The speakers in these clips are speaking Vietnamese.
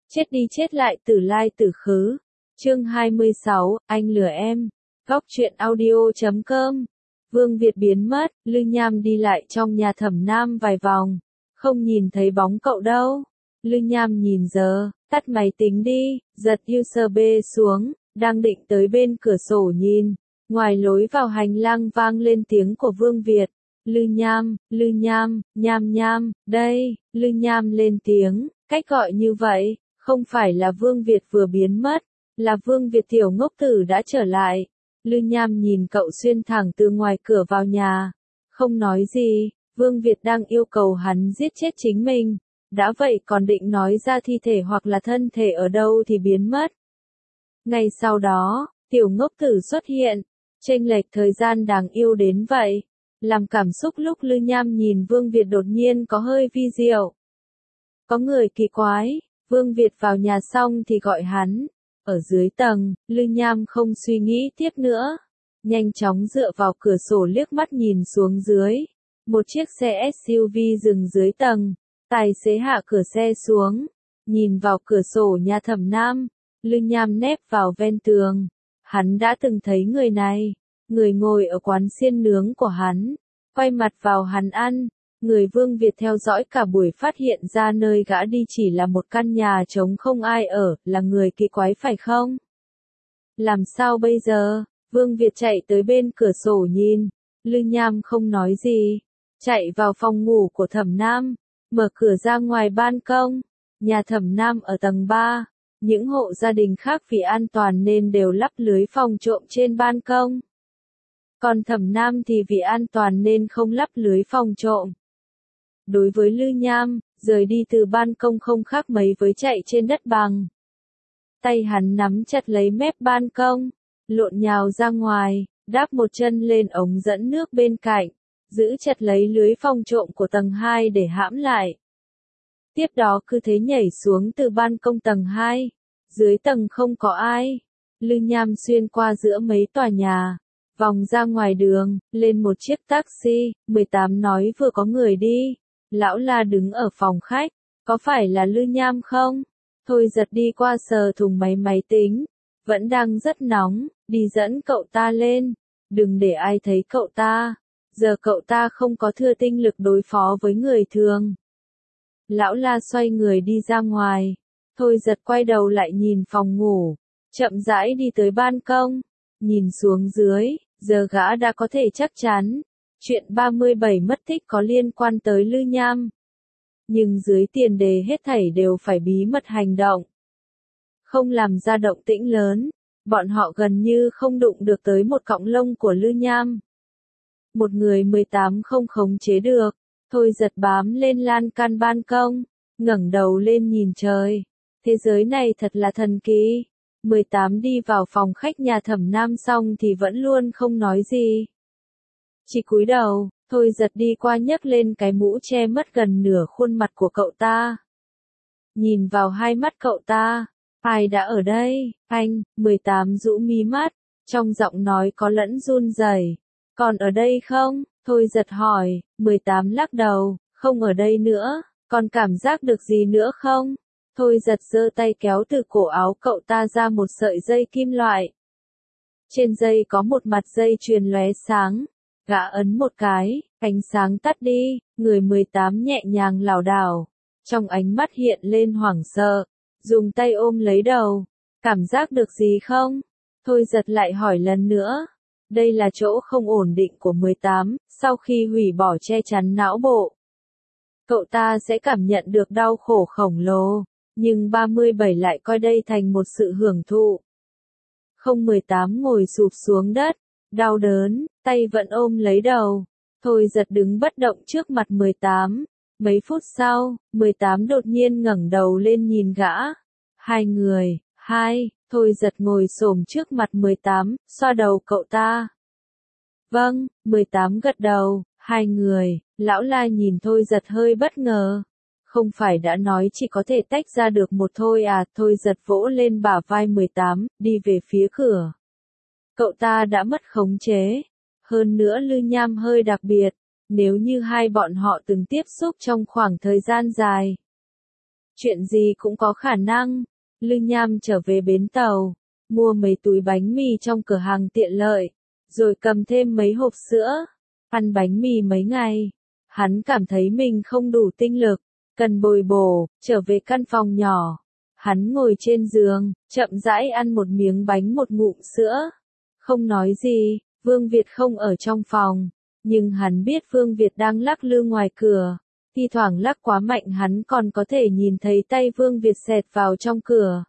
Chết đi chết lại tử lai tử khứ. Chương 26, anh lừa em. Góc truyện audio.com. Vương Việt biến mất, Lư Nham đi lại trong nhà Thẩm Nam vài vòng. Không nhìn thấy bóng cậu đâu. Lư Nham nhìn giờ, tắt máy tính đi, giật USB xuống, đang định tới bên cửa sổ nhìn. Ngoài lối vào hành lang vang lên tiếng của Vương Việt. Lư Nham, Nham Nham, đây, Lư Nham lên tiếng, cách gọi như vậy, không phải là Vương Việt vừa biến mất, là Vương Việt tiểu ngốc tử đã trở lại. Lư Nham nhìn cậu xuyên thẳng từ ngoài cửa vào nhà, không nói gì, Vương Việt đang yêu cầu hắn giết chết chính mình, đã vậy còn định nói ra thi thể hoặc là thân thể ở đâu thì biến mất. Ngay sau đó, tiểu ngốc tử xuất hiện, chênh lệch thời gian đáng yêu đến vậy, làm cảm xúc lúc Lư Nham nhìn Vương Việt đột nhiên có hơi vi diệu. Có người kỳ quái, Vương Việt vào nhà xong thì gọi hắn. Ở dưới tầng, Lư Nham không suy nghĩ tiếp nữa. Nhanh chóng dựa vào cửa sổ liếc mắt nhìn xuống dưới. Một chiếc xe SUV dừng dưới tầng. Tài xế hạ cửa xe xuống. Nhìn vào cửa sổ nhà Thẩm Nam. Lư Nham nép vào ven tường. Hắn đã từng thấy người này. Người ngồi ở quán xiên nướng của hắn. Quay mặt vào hắn ăn. Người Vương Việt theo dõi cả buổi phát hiện ra nơi gã đi chỉ là một căn nhà trống không ai ở, là người kỳ quái phải không? Làm sao bây giờ? Vương Việt chạy tới bên cửa sổ nhìn. Lư Nham không nói gì. Chạy vào phòng ngủ của Thẩm Nam. Mở cửa ra ngoài ban công. Nhà Thẩm Nam ở tầng 3. Những hộ gia đình khác vì an toàn nên đều lắp lưới phòng trộm trên ban công. Còn Thẩm Nam thì vì an toàn nên không lắp lưới phòng trộm. Đối với Lư Nham, rời đi từ ban công không khác mấy với chạy trên đất bằng. Tay hắn nắm chặt lấy mép ban công, lộn nhào ra ngoài, đáp một chân lên ống dẫn nước bên cạnh, giữ chặt lấy lưới phòng trộm của tầng 2 để hãm lại. Tiếp đó cứ thế nhảy xuống từ ban công tầng 2, dưới tầng không có ai. Lư Nham xuyên qua giữa mấy tòa nhà, vòng ra ngoài đường, lên một chiếc taxi, 18 nói vừa có người đi. Lão La đứng ở phòng khách, có phải là Lư Nham không? Thôi giật đi qua sờ thùng máy tính, vẫn đang rất nóng, đi dẫn cậu ta lên, đừng để ai thấy cậu ta, giờ cậu ta không có thừa tinh lực đối phó với người thường. Lão La xoay người đi ra ngoài, Thôi giật quay đầu lại nhìn phòng ngủ, chậm rãi đi tới ban công, nhìn xuống dưới, giờ gã đã có thể chắc chắn. Chuyện 37 mất tích có liên quan tới Lư Nham. Nhưng dưới tiền đề hết thảy đều phải bí mật hành động. Không làm ra động tĩnh lớn, bọn họ gần như không đụng được tới một cọng lông của Lư Nham. Một người 18 không khống chế được, Thôi giật bám lên lan can ban công, ngẩng đầu lên nhìn trời. Thế giới này thật là thần kỳ. 18 đi vào phòng khách nhà Thẩm Nam xong thì vẫn luôn không nói gì. Chỉ cúi đầu, Thôi giật đi qua nhấc lên cái mũ che mất gần nửa khuôn mặt của cậu ta. Nhìn vào hai mắt cậu ta, ai đã ở đây, anh, 18 rũ mí mắt, trong giọng nói có lẫn run rẩy. Còn ở đây không? Thôi giật hỏi, 18 lắc đầu, không ở đây nữa, còn cảm giác được gì nữa không? Thôi giật giơ tay kéo từ cổ áo cậu ta ra một sợi dây kim loại. Trên dây có một mặt dây chuyền lóe sáng. Gã ấn một cái, ánh sáng tắt đi, người 18 nhẹ nhàng lảo đảo. Trong ánh mắt hiện lên hoảng sợ, dùng tay ôm lấy đầu. Cảm giác được gì không? Thôi giật lại hỏi lần nữa. Đây là chỗ không ổn định của 18, sau khi hủy bỏ che chắn não bộ. Cậu ta sẽ cảm nhận được đau khổ khổng lồ, nhưng 37 lại coi đây thành một sự hưởng thụ. Không 18 ngồi sụp xuống đất, đau đớn, tay vẫn ôm lấy đầu. Thôi giật đứng bất động trước mặt 18. Mấy phút sau, 18 đột nhiên ngẩng đầu lên nhìn gã. Hai người, Thôi giật ngồi xổm trước mặt 18, xoa đầu cậu ta. Vâng, 18 gật đầu, hai người. Lão La nhìn Thôi giật hơi bất ngờ. Không phải đã nói chỉ có thể tách ra được một thôi à? Thôi giật vỗ lên bả vai 18, đi về phía cửa. Cậu ta đã mất khống chế. Hơn nữa Lư Nham hơi đặc biệt, nếu như hai bọn họ từng tiếp xúc trong khoảng thời gian dài. chuyện gì cũng có khả năng. Lư Nham trở về bến tàu, mua mấy túi bánh mì trong cửa hàng tiện lợi, rồi cầm thêm mấy hộp sữa, ăn bánh mì mấy ngày. Hắn cảm thấy mình không đủ tinh lực, cần bồi bổ, trở về căn phòng nhỏ. Hắn ngồi trên giường, chậm rãi ăn một miếng bánh một ngụm sữa. Không nói gì, Vương Việt không ở trong phòng, nhưng hắn biết Vương Việt đang lắc lư ngoài cửa. Thi thoảng lắc quá mạnh hắn còn có thể nhìn thấy tay Vương Việt xẹt vào trong cửa.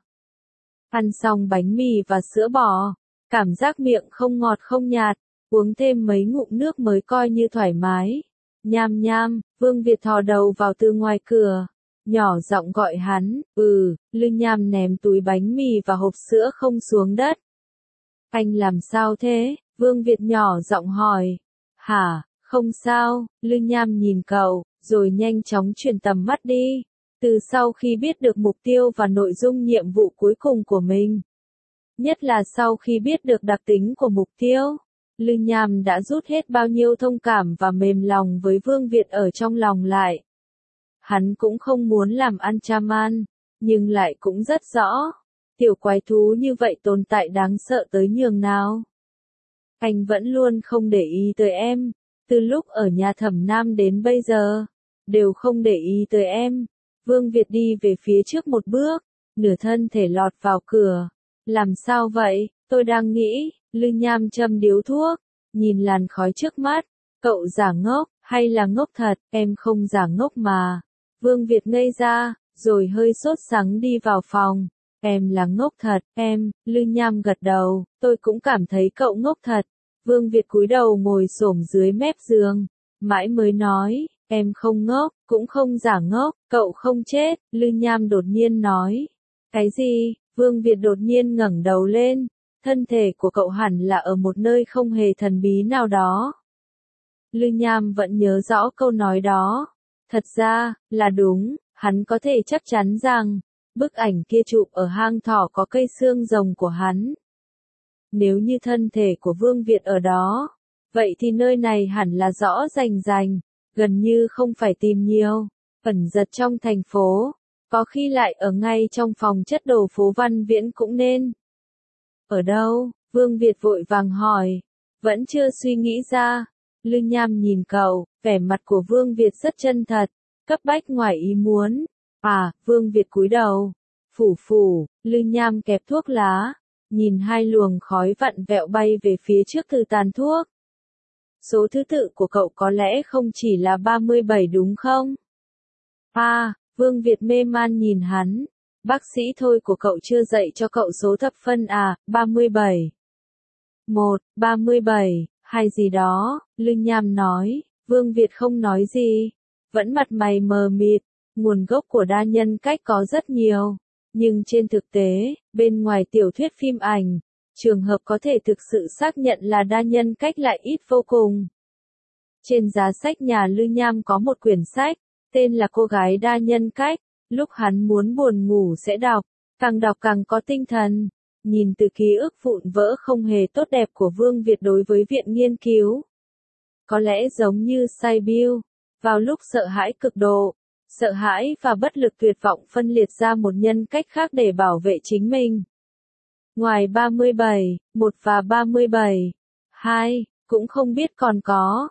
Ăn xong bánh mì và sữa bò, cảm giác miệng không ngọt không nhạt, uống thêm mấy ngụm nước mới coi như thoải mái. Nham nham, Vương Việt thò đầu vào từ ngoài cửa, nhỏ giọng gọi hắn. Lư Nham ném túi bánh mì và hộp sữa không xuống đất. Anh làm sao thế? Vương Việt nhỏ giọng hỏi. Hả, không sao, Lư Nham nhìn cậu, rồi nhanh chóng chuyển tầm mắt đi. Từ sau khi biết được mục tiêu và nội dung nhiệm vụ cuối cùng của mình, nhất là sau khi biết được đặc tính của mục tiêu, Lư Nham đã rút hết bao nhiêu thông cảm và mềm lòng với Vương Việt ở trong lòng lại. Hắn cũng không muốn làm ăn chaman, nhưng lại cũng rất rõ, tiểu quái thú như vậy tồn tại đáng sợ tới nhường nào. Anh vẫn luôn không để ý tới em, từ lúc ở nhà Thẩm Nam đến bây giờ, đều không để ý tới em. Vương Việt đi về phía trước một bước, nửa thân thể lọt vào cửa. Làm sao vậy? Tôi đang nghĩ. Lư Nham châm điếu thuốc, nhìn làn khói trước mắt. Cậu giả ngốc, hay là ngốc thật? Em không giả ngốc mà. Vương Việt ngây ra, rồi hơi sốt sắng đi vào phòng. Em là ngốc thật, em. Lư Nham gật đầu, tôi cũng cảm thấy cậu ngốc thật. Vương Việt cúi đầu ngồi xổm dưới mép giường, mãi mới nói, em không ngốc, cũng không giả ngốc, cậu không chết. Lư Nham đột nhiên nói. Cái gì? Vương Việt đột nhiên ngẩng đầu lên. Thân thể của cậu hẳn là ở một nơi không hề thần bí nào đó. Lư Nham vẫn nhớ rõ câu nói đó. Thật ra, là đúng, hắn có thể chắc chắn rằng, bức ảnh kia chụp ở hang thỏ có cây xương rồng của hắn. Nếu như thân thể của Vương Việt ở đó, vậy thì nơi này hẳn là rõ rành rành, gần như không phải tìm nhiều, ẩn giật trong thành phố, có khi lại ở ngay trong phòng chất đồ phố Văn Viễn cũng nên. Ở đâu? Vương Việt vội vàng hỏi. Vẫn chưa suy nghĩ ra. Lư Nham nhìn cậu, vẻ mặt của Vương Việt rất chân thật, cấp bách ngoài ý muốn. Vương Việt cúi đầu. Phủ, Lư Nham kẹp thuốc lá, nhìn hai luồng khói vặn vẹo bay về phía trước từ tàn thuốc. Số thứ tự của cậu có lẽ không chỉ là 37 đúng không? Vương Việt mê man nhìn hắn. Bác sĩ thôi của cậu chưa dạy cho cậu số thập phân 37. 37, hay gì đó, Lư Nham nói. Vương Việt không nói gì, vẫn mặt mày mờ mịt. Nguồn gốc của đa nhân cách có rất nhiều, nhưng trên thực tế, bên ngoài tiểu thuyết phim ảnh, trường hợp có thể thực sự xác nhận là đa nhân cách lại ít vô cùng. Trên giá sách nhà Lư Nham có một quyển sách, tên là Cô gái đa nhân cách. Lúc hắn muốn buồn ngủ sẽ đọc càng có tinh thần. Nhìn từ ký ức vụn vỡ không hề tốt đẹp của Vương Việt đối với viện nghiên cứu. Có lẽ giống như Sibyl, vào lúc sợ hãi cực độ, sợ hãi và bất lực tuyệt vọng phân liệt ra một nhân cách khác để bảo vệ chính mình. Ngoài 37, 1 và 37, 2, cũng không biết còn có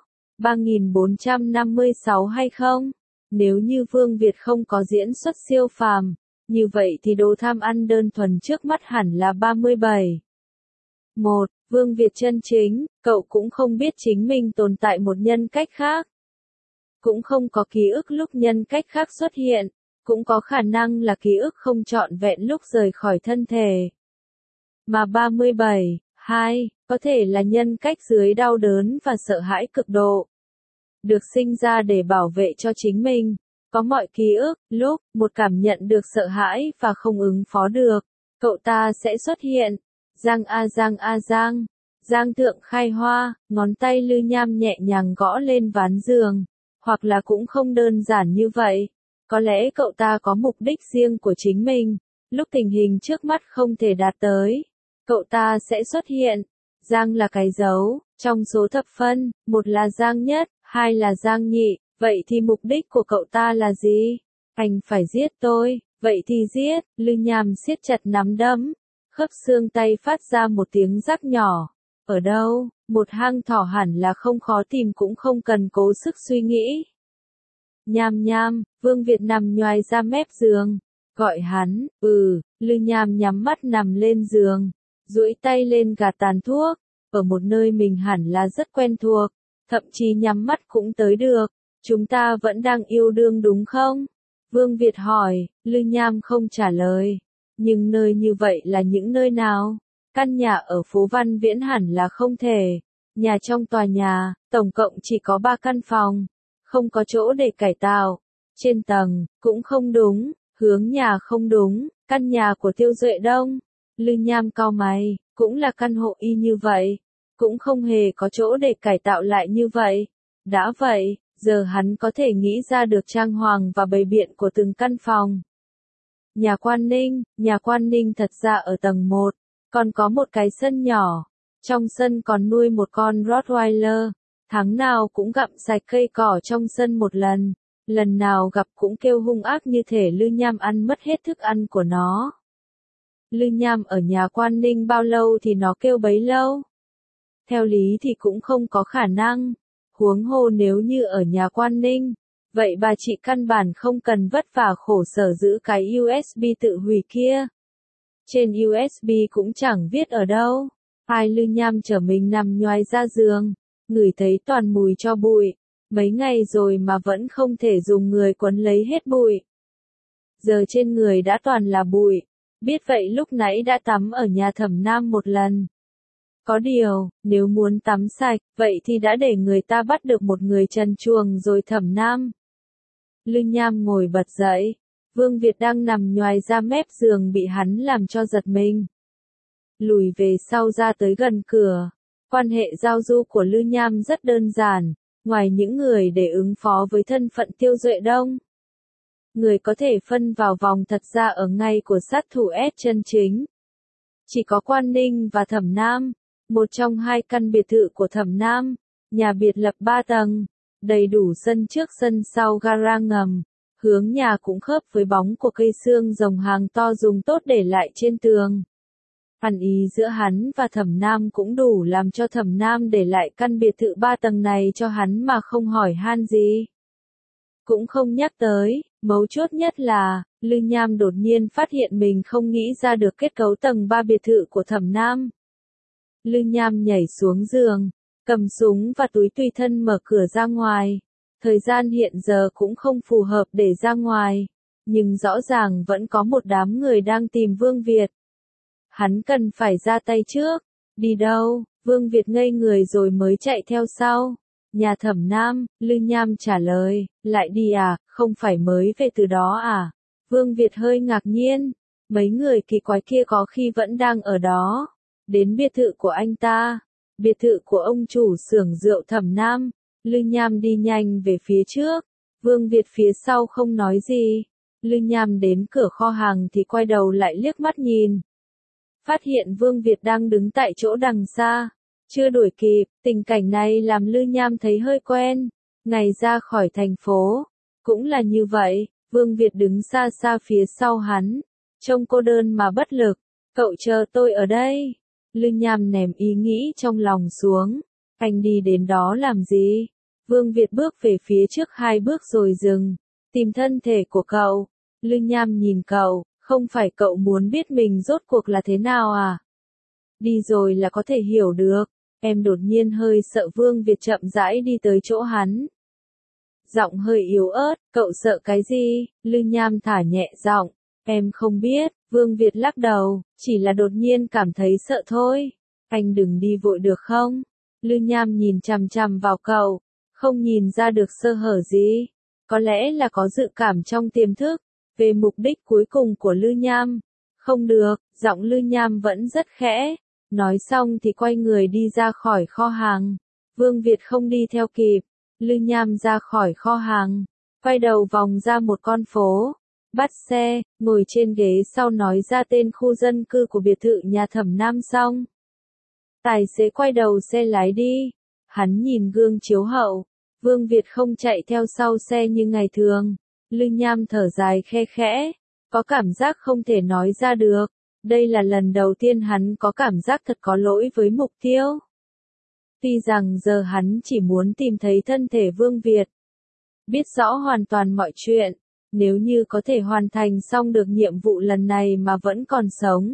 3456 hay không. Nếu như Vương Việt không có diễn xuất siêu phàm, như vậy thì đồ tham ăn đơn thuần trước mắt hẳn là 37. 1. Vương Việt chân chính, cậu cũng không biết chính mình tồn tại một nhân cách khác. Cũng không có ký ức lúc nhân cách khác xuất hiện, cũng có khả năng là ký ức không trọn vẹn lúc rời khỏi thân thể. Mà 37, 2, có thể là nhân cách dưới đau đớn và sợ hãi cực độ. Được sinh ra để bảo vệ cho chính mình, có mọi ký ức, lúc một cảm nhận được sợ hãi và không ứng phó được, cậu ta sẽ xuất hiện. Giang thượng khai hoa, ngón tay Lư Nham nhẹ nhàng gõ lên ván giường, hoặc là cũng không đơn giản như vậy, có lẽ cậu ta có mục đích riêng của chính mình, lúc tình hình trước mắt không thể đạt tới, cậu ta sẽ xuất hiện. Giang là cái dấu, trong số thập phân, một là Giang nhất, hai là Giang nhị, vậy thì mục đích của cậu ta là gì? Anh phải giết tôi, Vậy thì giết, Lư Nham siết chặt nắm đấm, khớp xương tay phát ra một tiếng rắc nhỏ. Ở đâu, một hang thỏ hẳn là không khó tìm cũng không cần cố sức suy nghĩ. Nham nham, Vương Việt nằm nhoài ra mép giường, gọi hắn, Lư Nham nhắm mắt nằm lên giường, duỗi tay lên gạt tàn thuốc, ở một nơi mình hẳn là rất quen thuộc, thậm chí nhắm mắt cũng tới được. Chúng ta vẫn đang yêu đương đúng không? Vương Việt hỏi, Lư Nham không trả lời. Nhưng nơi như vậy là những nơi nào? Căn nhà ở phố Văn Viễn hẳn là không thể. Nhà trong tòa nhà, tổng cộng chỉ có 3 căn phòng. Không có chỗ để cải tạo. Trên tầng, cũng không đúng. Hướng nhà không đúng. Căn nhà của Tiêu Duệ Đông. Lư Nham cau mày, cũng là căn hộ y như vậy. Cũng không hề có chỗ để cải tạo lại như vậy. Đã vậy, giờ hắn có thể nghĩ ra được trang hoàng và bày biện của từng căn phòng. Nhà Quan Ninh thật ra ở tầng 1, còn có một cái sân nhỏ. Trong sân còn nuôi một con Rottweiler, tháng nào cũng gặm sạch cây cỏ trong sân một lần. Lần nào gặp cũng kêu hung ác như thể Lư Nham ăn mất hết thức ăn của nó. Lư Nham ở nhà Quan Ninh bao lâu thì nó kêu bấy lâu. Theo lý thì cũng không có khả năng. Huống hồ nếu như ở nhà Quan Ninh, vậy bà chị căn bản không cần vất vả khổ sở giữ cái USB tự hủy kia. Trên USB cũng chẳng viết ở đâu. Hai Lư Nham trở mình nằm nhoài ra giường, ngửi thấy toàn mùi cho bụi. Mấy ngày rồi mà vẫn không thể dùng người quấn lấy hết bụi. Giờ trên người đã toàn là bụi. Biết vậy lúc nãy đã tắm ở nhà Thẩm Nam một lần. Có điều, nếu muốn tắm sạch, vậy thì đã để người ta bắt được một người trần truồng rồi Thẩm Nam. Lư Nham ngồi bật dậy. Vương Việt đang nằm nhoài ra mép giường bị hắn làm cho giật mình. Lùi về sau ra tới gần cửa. Quan hệ giao du của Lư Nham rất đơn giản, ngoài những người để ứng phó với thân phận Tiêu Duệ Đông. Người có thể phân vào vòng thật ra ở ngay của sát thủ S chân chính. Chỉ có Quan Ninh và Thẩm Nam. Một trong 2 căn biệt thự của Thẩm Nam, nhà biệt lập 3 tầng, đầy đủ sân trước sân sau gara ngầm, hướng nhà cũng khớp với bóng của cây xương rồng hàng to dùng tốt để lại trên tường. Ăn ý giữa hắn và Thẩm Nam cũng đủ làm cho Thẩm Nam để lại căn biệt thự 3 tầng này cho hắn mà không hỏi han gì. Cũng không nhắc tới, mấu chốt nhất là, Lư Nham đột nhiên phát hiện mình không nghĩ ra được kết cấu tầng 3 biệt thự của Thẩm Nam. Lư Nham nhảy xuống giường, cầm súng và túi tùy thân mở cửa ra ngoài. Thời gian hiện giờ cũng không phù hợp để ra ngoài, nhưng rõ ràng vẫn có một đám người đang tìm Vương Việt. Hắn cần phải ra tay trước. Đi đâu? Vương Việt ngây người rồi mới chạy theo sau. Nhà Thẩm Nam, Lư Nham trả lời, lại đi à, không phải mới về từ đó à? Vương Việt hơi ngạc nhiên, mấy người kỳ quái kia có khi vẫn đang ở đó. Đến biệt thự của anh ta, biệt thự của ông chủ xưởng rượu Thẩm Nam. Lư Nham đi nhanh về phía trước, Vương Việt phía sau không nói gì. Lư Nham đến cửa kho hàng thì quay đầu lại liếc mắt nhìn. Phát hiện Vương Việt đang đứng tại chỗ đằng xa, chưa đuổi kịp. Tình cảnh này làm Lư Nham thấy hơi quen. Ngày ra khỏi thành phố, cũng là như vậy, Vương Việt đứng xa xa phía sau hắn, trông cô đơn mà bất lực. Cậu chờ tôi ở đây. Lư Nham ném ý nghĩ trong lòng xuống. Anh đi đến đó làm gì? Vương Việt bước về phía trước 2 bước rồi dừng. Tìm thân thể của cậu. Lư Nham nhìn cậu, không phải cậu muốn biết mình rốt cuộc là thế nào à? Đi rồi là có thể hiểu được. Em đột nhiên hơi sợ. Vương Việt chậm rãi đi tới chỗ hắn. Giọng hơi yếu ớt, cậu sợ cái gì? Lư Nham thả nhẹ giọng. Em không biết. Vương Việt lắc đầu, chỉ là đột nhiên cảm thấy sợ thôi. Anh đừng đi vội được không? Lư Nham nhìn chằm chằm vào cậu, không nhìn ra được sơ hở gì. Có lẽ là có dự cảm trong tiềm thức, về mục đích cuối cùng của Lư Nham. Không được, giọng Lư Nham vẫn rất khẽ. Nói xong thì quay người đi ra khỏi kho hàng. Vương Việt không đi theo kịp. Lư Nham ra khỏi kho hàng, quay đầu vòng ra một con phố. Bắt xe, ngồi trên ghế sau nói ra tên khu dân cư của biệt thự nhà Thẩm Nam xong. Tài xế quay đầu xe lái đi. Hắn nhìn gương chiếu hậu. Vương Việt không chạy theo sau xe như ngày thường. Lư Nham thở dài khe khẽ. Có cảm giác không thể nói ra được. Đây là lần đầu tiên hắn có cảm giác thật có lỗi với mục tiêu. Tuy rằng giờ hắn chỉ muốn tìm thấy thân thể Vương Việt. Biết rõ hoàn toàn mọi chuyện. Nếu như có thể hoàn thành xong được nhiệm vụ lần này mà vẫn còn sống.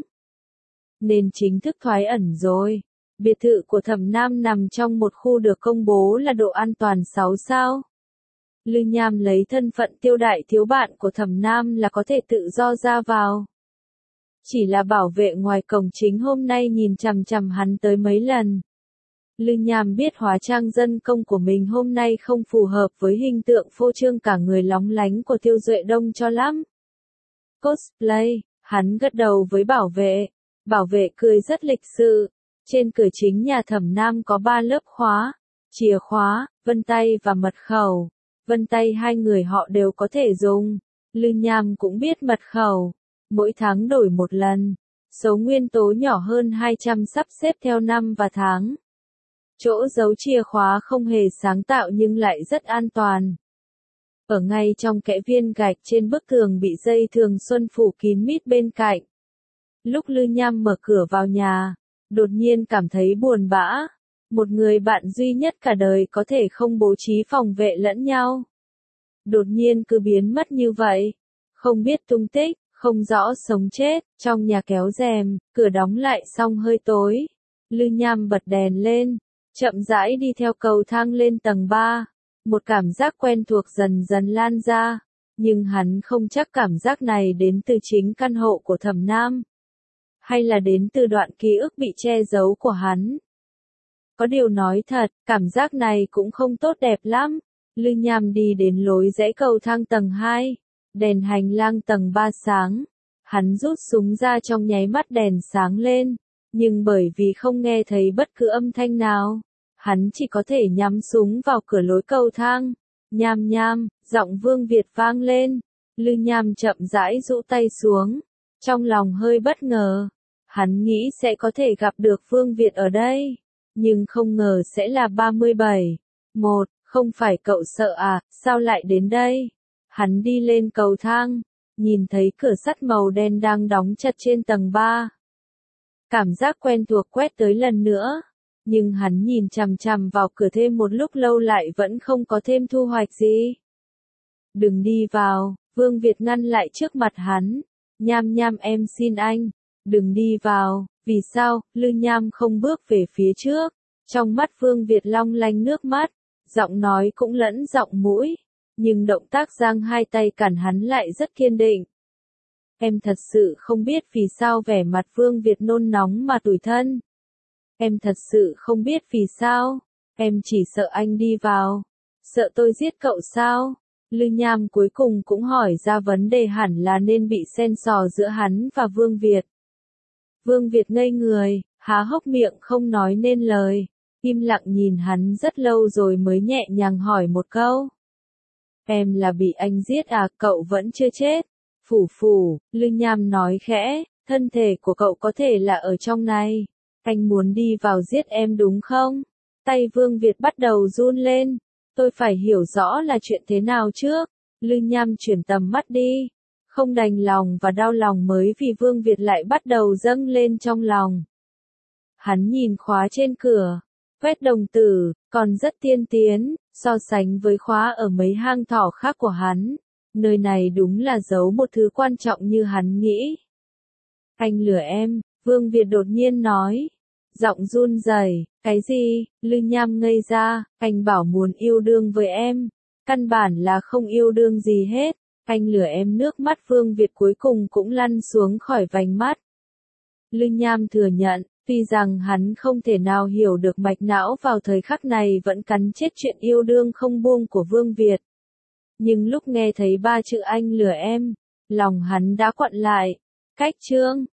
Nên chính thức thoái ẩn rồi. Biệt thự của Thẩm Nam nằm trong một khu được công bố là độ an toàn 6 sao. Lư Nham lấy thân phận Tiêu đại thiếu bạn của Thẩm Nam là có thể tự do ra vào. Chỉ là bảo vệ ngoài cổng chính hôm nay nhìn chằm chằm hắn tới mấy lần. Lư Nham biết hóa trang dân công của mình hôm nay không phù hợp với hình tượng phô trương cả người lóng lánh của Tiêu Duệ Đông cho lắm. Cosplay, hắn gật đầu với bảo vệ. Bảo vệ cười rất lịch sự. Trên cửa chính nhà Thẩm Nam có 3 lớp khóa, chìa khóa, vân tay và mật khẩu. Vân tay hai người họ đều có thể dùng. Lư Nham cũng biết mật khẩu. Mỗi tháng đổi một lần. Số nguyên tố nhỏ hơn 200 sắp xếp theo năm và tháng. Chỗ giấu chìa khóa không hề sáng tạo nhưng lại rất an toàn. Ở ngay trong kẽ viên gạch trên bức tường bị dây thường xuân phủ kín mít bên cạnh. Lúc Lư Nham mở cửa vào nhà, đột nhiên cảm thấy buồn bã. Một người bạn duy nhất cả đời có thể không bố trí phòng vệ lẫn nhau. Đột nhiên cứ biến mất như vậy. Không biết tung tích, không rõ sống chết. Trong nhà kéo rèm, cửa đóng lại xong hơi tối. Lư Nham bật đèn lên. Chậm rãi đi theo cầu thang lên tầng 3. Một cảm giác quen thuộc dần dần lan ra. Nhưng hắn không chắc cảm giác này đến từ chính căn hộ của Thẩm Nam. Hay là đến từ đoạn ký ức bị che giấu của hắn. Có điều nói thật, cảm giác này cũng không tốt đẹp lắm. Lư Nham đi đến lối rẽ cầu thang tầng 2. Đèn hành lang tầng 3 sáng. Hắn rút súng ra trong nháy mắt đèn sáng lên. Nhưng bởi vì không nghe thấy bất cứ âm thanh nào, hắn chỉ có thể nhắm súng vào cửa lối cầu thang. Nham nham, giọng Vương Việt vang lên. Lư Nham chậm rãi rũ tay xuống. Trong lòng hơi bất ngờ. Hắn nghĩ sẽ có thể gặp được Vương Việt ở đây. Nhưng không ngờ sẽ là 37. Không phải cậu sợ à, sao lại đến đây? Hắn đi lên cầu thang. Nhìn thấy cửa sắt màu đen đang đóng chặt trên tầng 3. Cảm giác quen thuộc quét tới lần nữa. Nhưng hắn nhìn chằm chằm vào cửa thêm một lúc lâu lại vẫn không có thêm thu hoạch gì. Đừng đi vào, Vương Việt ngăn lại trước mặt hắn. Nham nham em xin anh. Đừng đi vào, vì sao? Lư Nham không bước về phía trước. Trong mắt Vương Việt long lanh nước mắt. Giọng nói cũng lẫn giọng mũi. Nhưng động tác giang hai tay cản hắn lại rất kiên định. Em thật sự không biết vì sao vẻ mặt Vương Việt nôn nóng mà tủi thân. Em thật sự không biết vì sao. Em chỉ sợ anh đi vào. Sợ tôi giết cậu sao? Lư Nham cuối cùng cũng hỏi ra vấn đề hẳn là nên bị xen xò giữa hắn và Vương Việt. Vương Việt ngây người, há hốc miệng không nói nên lời. Im lặng nhìn hắn rất lâu rồi mới nhẹ nhàng hỏi một câu. Em là bị anh giết à, cậu vẫn chưa chết. Phù, Lư Nham nói khẽ, thân thể của cậu có thể là ở trong này. Anh muốn đi vào giết em đúng không? Tay Vương Việt bắt đầu run lên. Tôi phải hiểu rõ là chuyện thế nào trước. Lư Nham chuyển tầm mắt đi. Không đành lòng và đau lòng mới vì Vương Việt lại bắt đầu dâng lên trong lòng. Hắn nhìn khóa trên cửa. Quét đồng tử, còn rất tiên tiến, so sánh với khóa ở mấy hang thỏ khác của hắn. Nơi này đúng là giấu một thứ quan trọng như hắn nghĩ. Anh lừa em, Vương Việt đột nhiên nói. Giọng run rẩy, cái gì? Lư Nham ngây ra, anh bảo muốn yêu đương với em. Căn bản là không yêu đương gì hết. Anh lừa em. Nước mắt Vương Việt cuối cùng cũng lăn xuống khỏi vành mắt. Lư Nham thừa nhận, tuy rằng hắn không thể nào hiểu được mạch não vào thời khắc này vẫn cắn chết chuyện yêu đương không buông của Vương Việt. Nhưng lúc nghe thấy 3 chữ anh lừa em, lòng hắn đã quặn lại. Cách chương